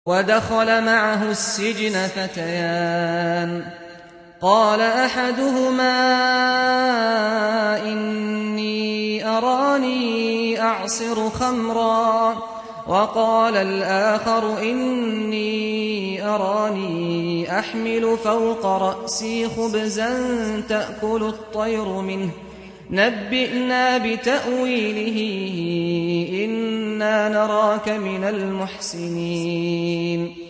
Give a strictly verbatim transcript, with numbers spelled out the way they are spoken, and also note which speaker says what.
Speaker 1: وَدَخَلَ مَعَهُ السِّجْنَ فَتَيَانِ ۖ قَالَ أَحَدُهُمَا إِنِّي أَرَانِي أَعْصِرُ خَمْرًا، وَقَالَ الْآخَرُ إِنِّي أَرَانِي أَحْمِلُ فَوْقَ رَأْسِي خُبْزًا تَأْكُلُ الطَّيْرُ مِنْهُ ۖ نَبِّئْنَا بِتَأْوِيلِهِ إِنَّا نَرَاكَ مِنَ الْمُحْسِنِينَ